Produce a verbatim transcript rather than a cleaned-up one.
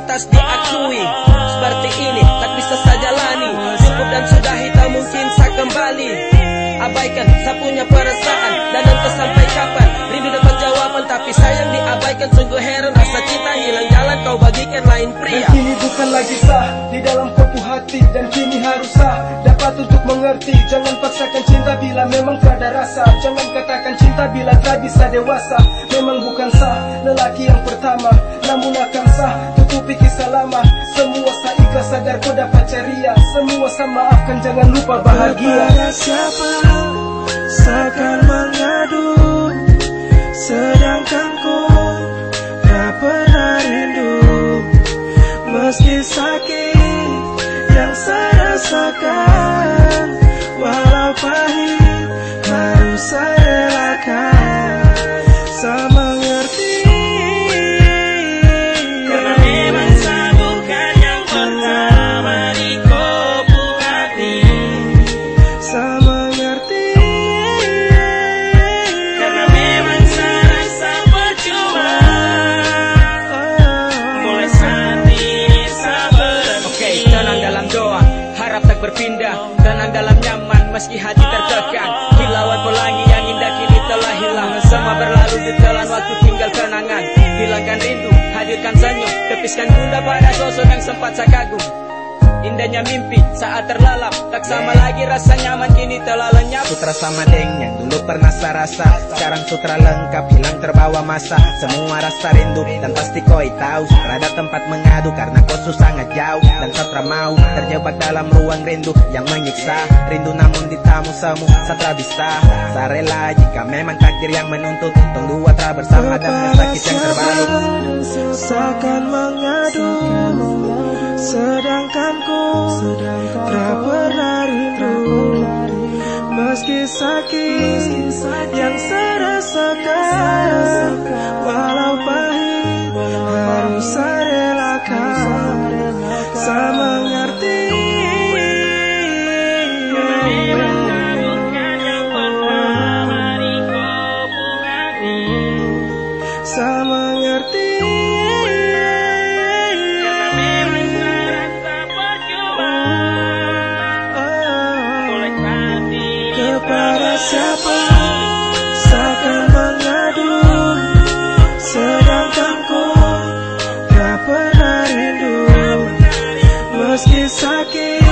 pantas diakui. Seperti ini tak bisa saya jalani, cukup dan sudahi, tak mungkin saya kembali. Abaikan saya punya perasaan, dan entah sampai kapan rindu dapat jawaban, tapi sayang diabaikan. Sungguh heran rasa cinta hilang jalan, kau bagikan lain pria. Dan kini bukan lagi sah di dalam kopu hati, dan kini harus sah dapat untuk mengerti. Jangan paksakan cinta bila memang tiada rasa, jangan katakan cinta bila tak bisa dewasa. Memang bukan sah lelaki yang pertama, namun akan sah tutupi kisah lama. Semua saya ikhlas agar kau dapat ceria, semua saya maafkan, jangan lupa bahagia. Kepada siapa seakan mengadu, sedangkan ku tak pernah rindu. Meski sakit yang saya rasakan, walau pahit harus saya relakan. Saya mengerti, karena memang saya bukan yang pertama di kopu hati. Saya mengerti, karena memang saya rasa percuma. Mulai saat ini saya berhenti. Oke, tenang dalam doa, harap tak berpindah. Tenang dalam nyaman, meski hati tertekan. Kilauan pelangi yang indah kini telah hilang. Semua berlalu di telan waktu, tinggal kenangan. Hilangkan rindu, hadirkan senyum, tepiskan bunda pada sosok yang sempat saya kagum. Indahnya mimpi saat terlalap, tak sama lagi rasa nyaman kini telah lenyap. Sutra sama deng yang dulu pernah saya rasa, sekarang sutra lengkap hilang terbawa masa. Semua rasa rindu dan pasti koi tahu, sutra ada tempat mengadu karena kau susah sangat jauh. Dan sutra mau terjebak dalam ruang rindu yang menyiksa. Rindu namun ditamu semu, sutra bisa. Saya rela jika memang takdir yang menuntut, tong dua tra bersama dan sakit yang terbaru. Seakan mengadu, sedangkan ku tak pernah rindu. Meski sakit yang saya rasakan, walau pahit harus saya relakan. Saya mengerti, saya mengerti. Kepada siapa seakan mengadu, sedangkan ku tak pernah rindu. Meski sakit